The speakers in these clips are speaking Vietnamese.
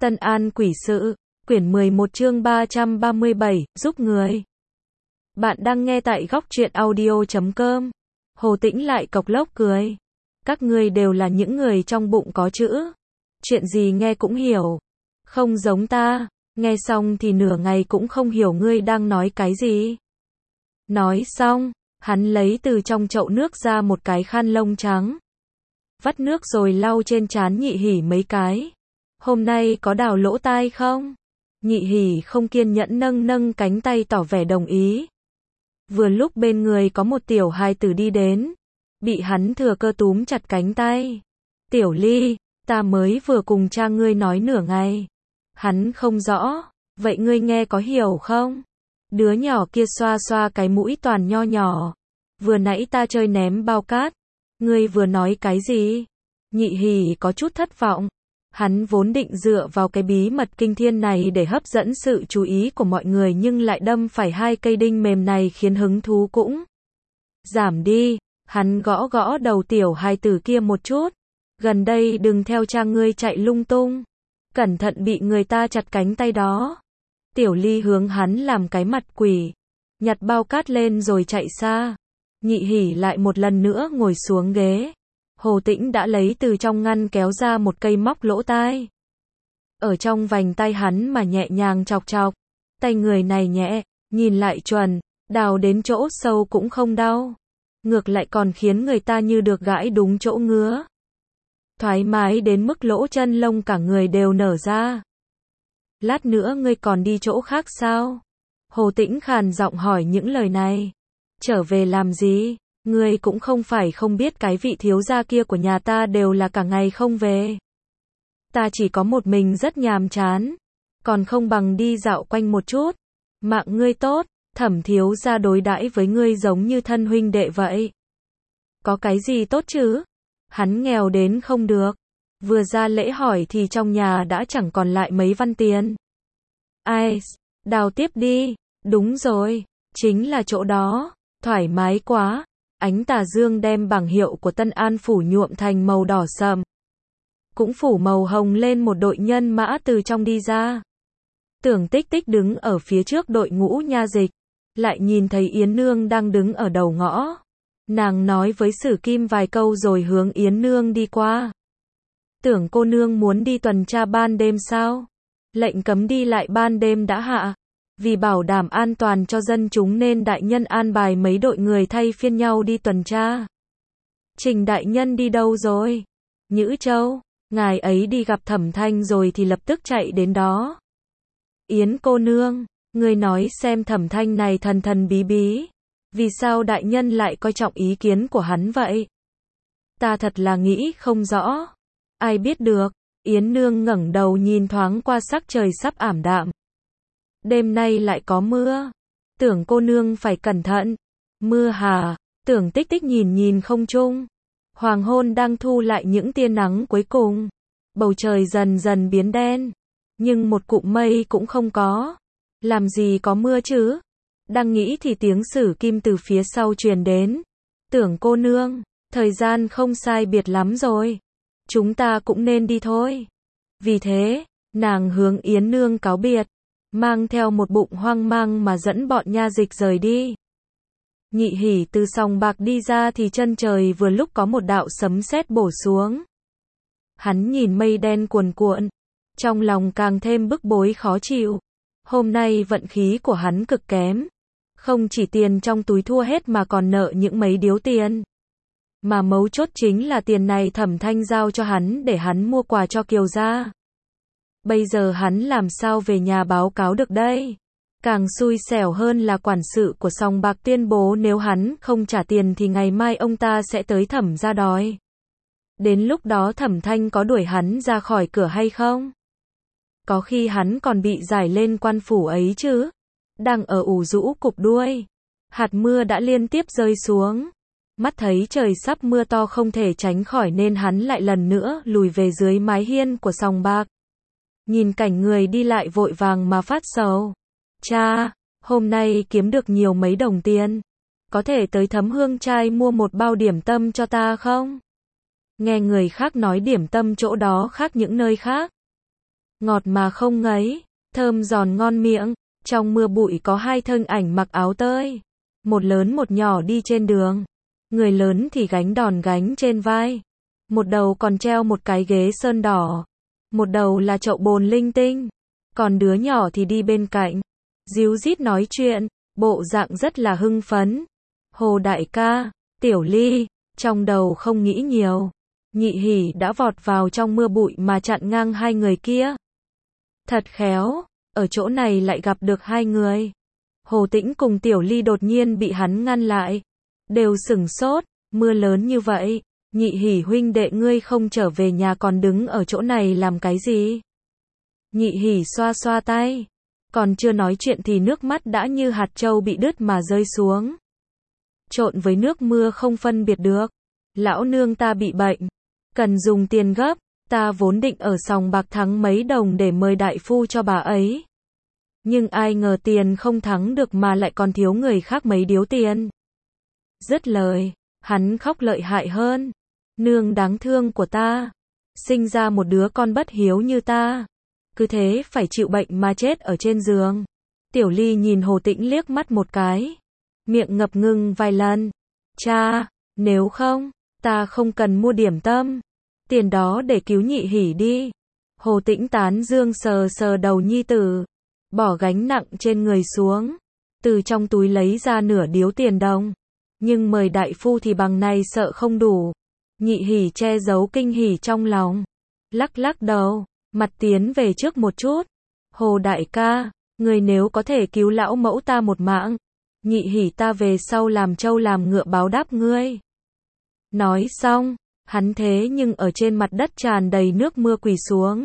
Tân An Quỷ Sự, quyển 11 chương 337, giúp người. Bạn đang nghe tại góc truyện audio.com. Hồ Tĩnh lại cộc lốc cười. Các ngươi đều là những người trong bụng có chữ. Chuyện gì nghe cũng hiểu. Không giống ta, nghe xong thì nửa ngày cũng không hiểu ngươi đang nói cái gì. Nói xong, hắn lấy từ trong chậu nước ra một cái khăn lông trắng. Vắt nước rồi lau trên trán Nhị Hỉ mấy cái. Hôm nay có đào lỗ tai không? Nhị Hỉ không kiên nhẫn nâng cánh tay tỏ vẻ đồng ý. Vừa lúc bên người có một tiểu hài tử đi đến, bị hắn thừa cơ túm chặt cánh tay. Tiểu Ly, ta mới vừa cùng cha ngươi nói nửa ngày. Hắn không rõ, vậy ngươi nghe có hiểu không? Đứa nhỏ kia xoa xoa cái mũi toàn nho nhỏ. Vừa nãy ta chơi ném bao cát. Ngươi vừa nói cái gì? Nhị Hỉ có chút thất vọng. Hắn vốn định dựa vào cái bí mật kinh thiên này để hấp dẫn sự chú ý của mọi người nhưng lại đâm phải hai cây đinh mềm này khiến hứng thú cũng giảm đi. Hắn gõ gõ đầu tiểu hài tử kia một chút. Gần đây đừng theo cha ngươi chạy lung tung. Cẩn thận bị người ta chặt cánh tay đó. Tiểu Ly hướng hắn làm cái mặt quỷ. Nhặt bao cát lên rồi chạy xa. Nhị Hỉ lại một lần nữa ngồi xuống ghế. Hồ Tĩnh đã lấy từ trong ngăn kéo ra một cây móc lỗ tai. Ở trong vành tay hắn mà nhẹ nhàng chọc chọc. Tay người này nhẹ, nhìn lại chuẩn, đào đến chỗ sâu cũng không đau. Ngược lại còn khiến người ta như được gãi đúng chỗ ngứa. Thoải mái đến mức lỗ chân lông cả người đều nở ra. Lát nữa ngươi còn đi chỗ khác sao? Hồ Tĩnh khàn giọng hỏi những lời này. Trở về làm gì? Ngươi cũng không phải không biết cái vị thiếu gia kia của nhà ta đều là cả ngày không về. Ta chỉ có một mình rất nhàm chán. Còn không bằng đi dạo quanh một chút. Mạng ngươi tốt, Thẩm thiếu gia đối đãi với ngươi giống như thân huynh đệ vậy. Có cái gì tốt chứ? Hắn nghèo đến không được. Vừa ra lễ hỏi thì trong nhà đã chẳng còn lại mấy văn tiền. Ai, đào tiếp đi. Đúng rồi, chính là chỗ đó. Thoải mái quá. Ánh tà dương đem bảng hiệu của Tân An phủ nhuộm thành màu đỏ sậm. Cũng phủ màu hồng lên một đội nhân mã từ trong đi ra. Tưởng Tích Tích đứng ở phía trước đội ngũ nha dịch. Lại nhìn thấy Yến Nương đang đứng ở đầu ngõ. Nàng nói với Sử Kim vài câu rồi hướng Yến Nương đi qua. Tưởng cô nương muốn đi tuần tra ban đêm sao? Lệnh cấm đi lại ban đêm đã hạ. Vì bảo đảm an toàn cho dân chúng nên đại nhân an bài mấy đội người thay phiên nhau đi tuần tra. Trình đại nhân đi đâu rồi? Nhữ Châu, ngài ấy đi gặp Thẩm Thanh rồi thì lập tức chạy đến đó. Yến cô nương, ngươi nói xem Thẩm Thanh này thần bí bí. Vì sao đại nhân lại coi trọng ý kiến của hắn vậy? Ta thật là nghĩ không rõ. Ai biết được? Yến Nương ngẩng đầu nhìn thoáng qua sắc trời sắp ảm đạm. Đêm nay lại có mưa. Tưởng cô nương phải cẩn thận. Mưa hả? Tưởng Tích Tích nhìn không trung. Hoàng hôn đang thu lại những tia nắng cuối cùng. Bầu trời dần dần biến đen. Nhưng một cụm mây cũng không có. Làm gì có mưa chứ? Đang nghĩ thì tiếng Sử Kim từ phía sau truyền đến. Tưởng cô nương, thời gian không sai biệt lắm rồi. Chúng ta cũng nên đi thôi. Vì thế, nàng hướng Yến Nương cáo biệt. Mang theo một bụng hoang mang mà dẫn bọn nha dịch rời đi. Nhị Hỉ từ sòng bạc đi ra thì chân trời vừa lúc có một đạo sấm sét bổ xuống. Hắn nhìn mây đen cuồn cuộn. Trong lòng càng thêm bức bối khó chịu. Hôm nay vận khí của hắn cực kém. Không chỉ tiền trong túi thua hết mà còn nợ những mấy điếu tiền. Mà mấu chốt chính là tiền này Thẩm Thanh giao cho hắn để hắn mua quà cho Kiều gia. Bây giờ hắn làm sao về nhà báo cáo được đây? Càng xui xẻo hơn là quản sự của sòng bạc tuyên bố nếu hắn không trả tiền thì ngày mai ông ta sẽ tới Thẩm gia đòi. Đến lúc đó Thẩm Thanh có đuổi hắn ra khỏi cửa hay không? Có khi hắn còn bị giải lên quan phủ ấy chứ? Đang ở ủ rũ cụp đuôi. Hạt mưa đã liên tiếp rơi xuống. Mắt thấy trời sắp mưa to không thể tránh khỏi nên hắn lại lần nữa lùi về dưới mái hiên của sòng bạc. Nhìn cảnh người đi lại vội vàng mà phát sầu. Cha, hôm nay kiếm được nhiều mấy đồng tiền. Có thể tới Thấm Hương Trai mua một bao điểm tâm cho ta không? Nghe người khác nói điểm tâm chỗ đó khác những nơi khác. ngọt mà không ngấy, thơm giòn ngon miệng. Trong mưa bụi có hai thân ảnh mặc áo tơi, một lớn một nhỏ đi trên đường. Người lớn thì gánh đòn gánh trên vai, một đầu còn treo một cái ghế sơn đỏ, một đầu là chậu bồn linh tinh, còn đứa nhỏ thì đi bên cạnh, díu dít nói chuyện, bộ dạng rất là hưng phấn. Hồ đại ca, Tiểu Ly, trong đầu không nghĩ nhiều, Nhị Hỉ đã vọt vào trong mưa bụi mà chặn ngang hai người kia. Thật khéo, ở chỗ này lại gặp được hai người. Hồ Tĩnh cùng Tiểu Ly đột nhiên bị hắn ngăn lại, đều sửng sốt, mưa lớn như vậy, Nhị Hỉ huynh đệ ngươi không trở về nhà còn đứng ở chỗ này làm cái gì? Nhị Hỉ xoa xoa tay, còn chưa nói chuyện thì nước mắt đã như hạt trâu bị đứt mà rơi xuống. Trộn với nước mưa không phân biệt được. Lão nương ta bị bệnh, cần dùng tiền gấp, ta vốn định ở sòng bạc thắng mấy đồng để mời đại phu cho bà ấy. Nhưng ai ngờ tiền không thắng được mà lại còn thiếu người khác mấy điếu tiền. Dứt lời, hắn khóc lợi hại hơn. Nương đáng thương của ta, sinh ra một đứa con bất hiếu như ta, cứ thế phải chịu bệnh mà chết ở trên giường. Tiểu Ly nhìn Hồ Tĩnh liếc mắt một cái, miệng ngập ngừng vài lần. Cha, nếu không, ta không cần mua điểm tâm, tiền đó để cứu Nhị Hỉ đi. Hồ Tĩnh tán dương sờ sờ đầu nhi tử, bỏ gánh nặng trên người xuống, từ trong túi lấy ra nửa điếu tiền đồng. Nhưng mời đại phu thì bằng này sợ không đủ. Nhị Hỉ che giấu kinh hỉ trong lòng, lắc lắc đầu, mặt tiến về trước một chút. Hồ đại ca, người nếu có thể cứu lão mẫu ta một mạng, Nhị Hỉ ta về sau làm trâu làm ngựa báo đáp ngươi. Nói xong, hắn thế nhưng ở trên mặt đất tràn đầy nước mưa quỳ xuống,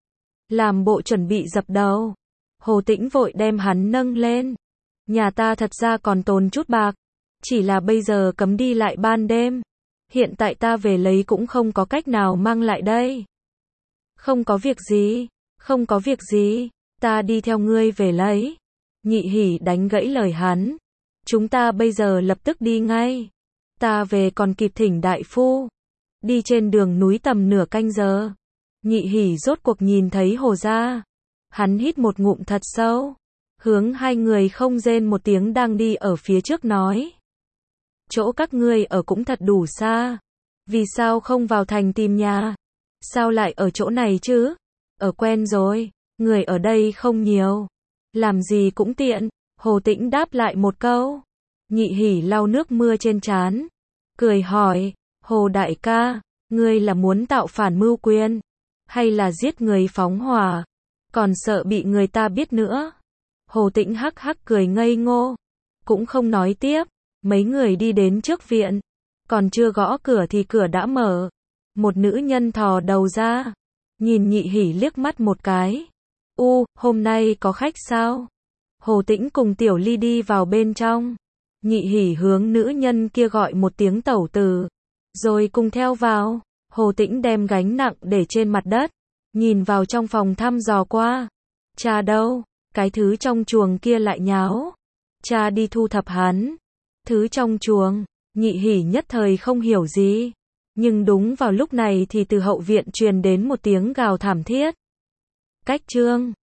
làm bộ chuẩn bị dập đầu. Hồ Tĩnh vội đem hắn nâng lên. Nhà ta thật ra còn tồn chút bạc, chỉ là bây giờ cấm đi lại ban đêm. Hiện tại ta về lấy cũng không có cách nào mang lại đây. Không có việc gì, không có việc gì, ta đi theo ngươi về lấy. Nhị Hỉ đánh gãy lời hắn. Chúng ta bây giờ lập tức đi ngay. Ta về còn kịp thỉnh đại phu. Đi trên đường núi tầm nửa canh giờ. Nhị Hỉ rốt cuộc nhìn thấy Hồ gia. Hắn hít một ngụm thật sâu, hướng hai người không rên một tiếng đang đi ở phía trước nói. Chỗ các ngươi ở cũng thật đủ xa. Vì sao không vào thành tìm nhà? Sao lại ở chỗ này chứ? Ở quen rồi, người ở đây không nhiều. Làm gì cũng tiện. Hồ Tĩnh đáp lại một câu. Nhị Hỉ lau nước mưa trên trán, cười hỏi, Hồ đại ca, ngươi là muốn tạo phản mưu quyền, hay là giết người phóng hỏa, còn sợ bị người ta biết nữa? Hồ Tĩnh hắc hắc cười ngây ngô, cũng không nói tiếp. Mấy người đi đến trước viện, còn chưa gõ cửa thì cửa đã mở. Một nữ nhân thò đầu ra, nhìn Nhị Hỉ liếc mắt một cái. Hôm nay có khách sao? Hồ Tĩnh cùng Tiểu Ly đi vào bên trong. Nhị Hỉ hướng nữ nhân kia gọi một tiếng tẩu tử, rồi cùng theo vào. Hồ Tĩnh đem gánh nặng để trên mặt đất, nhìn vào trong phòng thăm dò qua. Cha đâu? Cái thứ trong chuồng kia lại nháo. Cha đi thu thập hắn. Thứ trong chuồng, Nhị Hỉ nhất thời không hiểu gì. Nhưng đúng vào lúc này thì từ hậu viện truyền đến một tiếng gào thảm thiết. Cách chương